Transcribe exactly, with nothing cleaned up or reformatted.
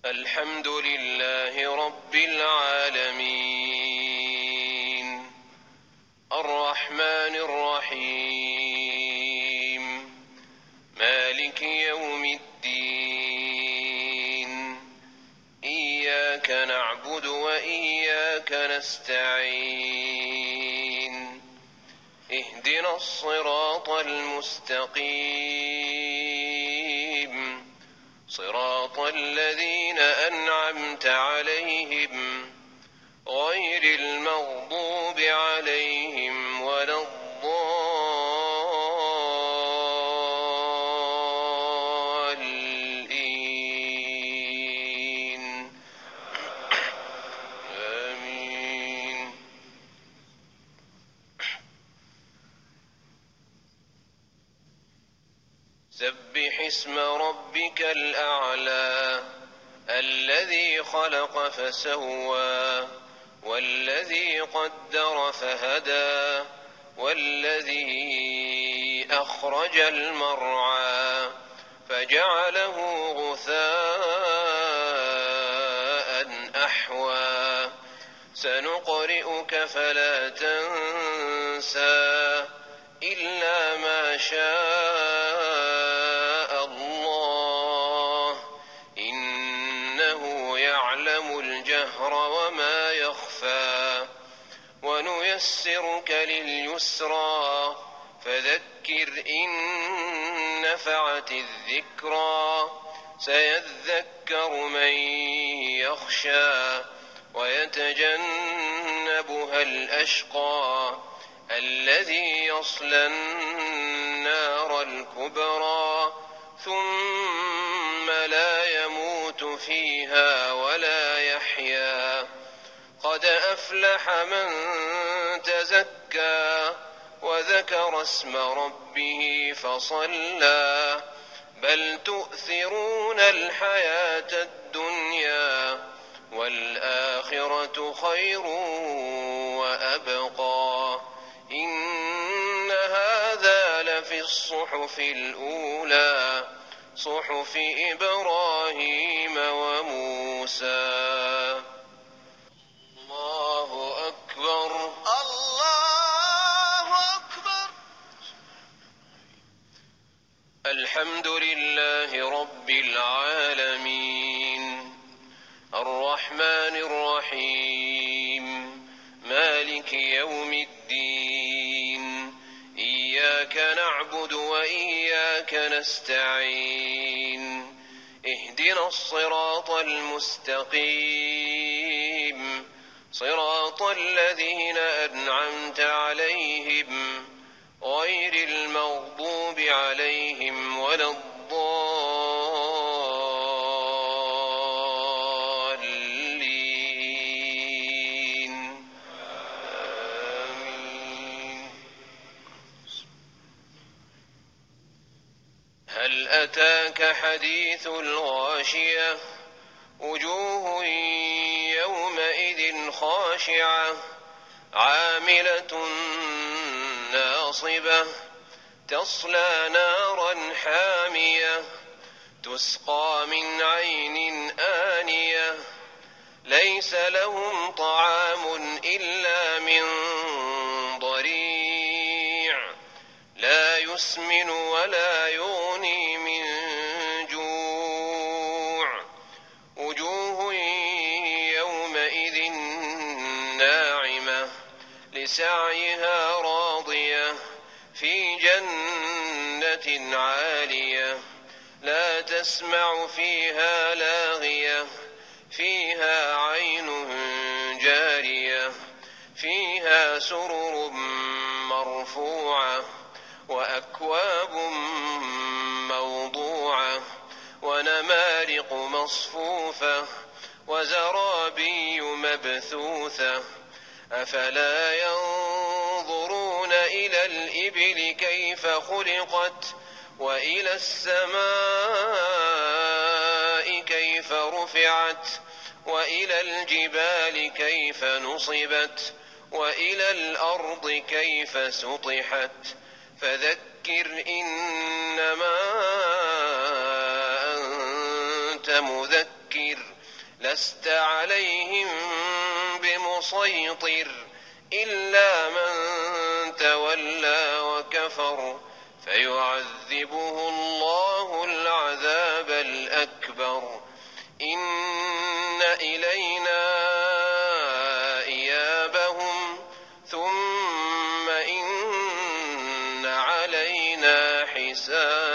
الحمد لله رب العالمين الرحمن الرحيم مالك يوم الدين إياك نعبد وإياك نستعين اهدنا الصراط المستقيم صراط الذين أنعمت عليهم غير المغضوب عليهم ولا الضالين آمين. سبح اسم ربك الأعلى الذي خلق فسوى والذي قدر فهدى والذي أخرج المرعى فجعله غثاء أحوى سنقرئك فلا تنسى إلا ما شاء الله إنه يعلم الجهر وما يخفى ونيسرك لليسرى فذكر إن نفعت الذكرى سيذكر من يخشى ويتجنبها الأشقى الذي يصلى النار الكبرى ثم لا يموت فيها ولا يحيا قد أفلح من تزكى وذكر اسم ربه فصلى بل تؤثرون الحياة الدنيا والآخرة خير وأبقى إن هذا لفي الصحف الأولى صحف إبراهيم وموسى. الله أكبر الله أكبر. الحمد لله رب العالمين الرحمن الرحيم مالك يوم الدين إياك نعبد وإياك نستعين اهدنا الصراط المستقيم صراط الذين أنعمت عليهم غير المغضوب عليهم ولا الضالين آمين. هل أتاك حديث الغاشية وجوه يومئذ خاشعة عاملة ناصبة تصلى نارا حامية تسقى من عين آنية ليس لهم طعام إلا من ضريع لا يسمن ولا يغني من جوع وجوه يومئذ ناعمة لسعيها راضية في جنة عالية لا تسمع فيها لاغية فيها عين جارية فيها سرر مرفوعة وأكواب موضوعة ونمارق مصفوفة وزرابي مبثوثة أفلا ينظرون إلى الإبل كيف خلقت وإلى السماء كيف رفعت وإلى الجبال كيف نصبت وإلى الأرض كيف سطحت فذكر إنما أنت مذكر لست عليهم بمسيطر إلا من تولى وكفر فيعذبه الله العذاب الأكبر إن إلينا إيابهم ثم إن علينا حسابهم